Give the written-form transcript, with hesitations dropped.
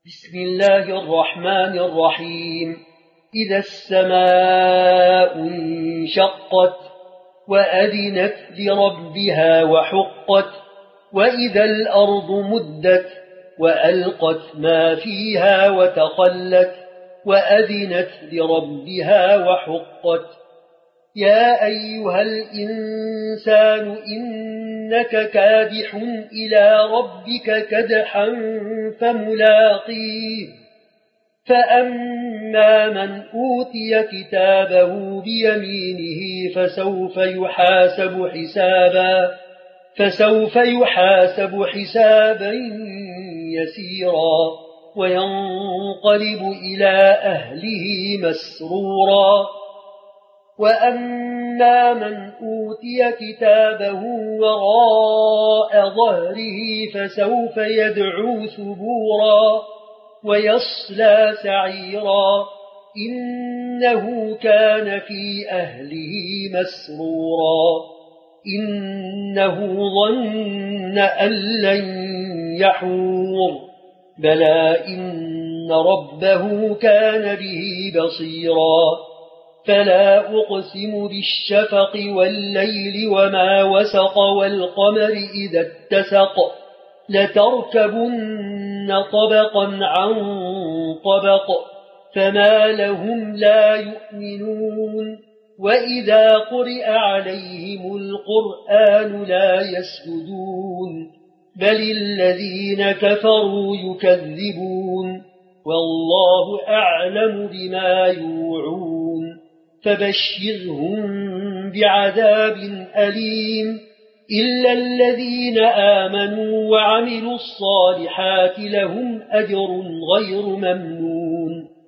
بسم الله الرحمن الرحيم. إذا السماء انشقت وأذنت لربها وحقت وإذا الأرض مدت وألقت ما فيها وتخلت وأذنت لربها وحقت. يا أيها الإنسان إنك كادح إلى ربك كدحا فملاقيه. فأما من أوتي كتابه بيمينه فسوف يحاسب حسابا يسيرا وينقلب إلى أهله مسرورا. وأما من أوتي كتابه وراء ظهره فسوف يدعو ثبورا ويصلى سعيرا إنه كان في أهله مسرورا. إنه ظن أن لن يحور بلى إن ربه كان به بصيرا. فلا أقسم بالشفق والليل وما وسق والقمر إذا اتسق لتركبن طبقا عن طبق فما لهم لا يؤمنون. وإذا قرئ عليهم القرآن لا يسجدون بل الذين كفروا يكذبون والله أعلم بما يوعون. فبشرهم بعذاب أليم إلا الذين آمنوا وعملوا الصالحات لهم أجر غير ممنون.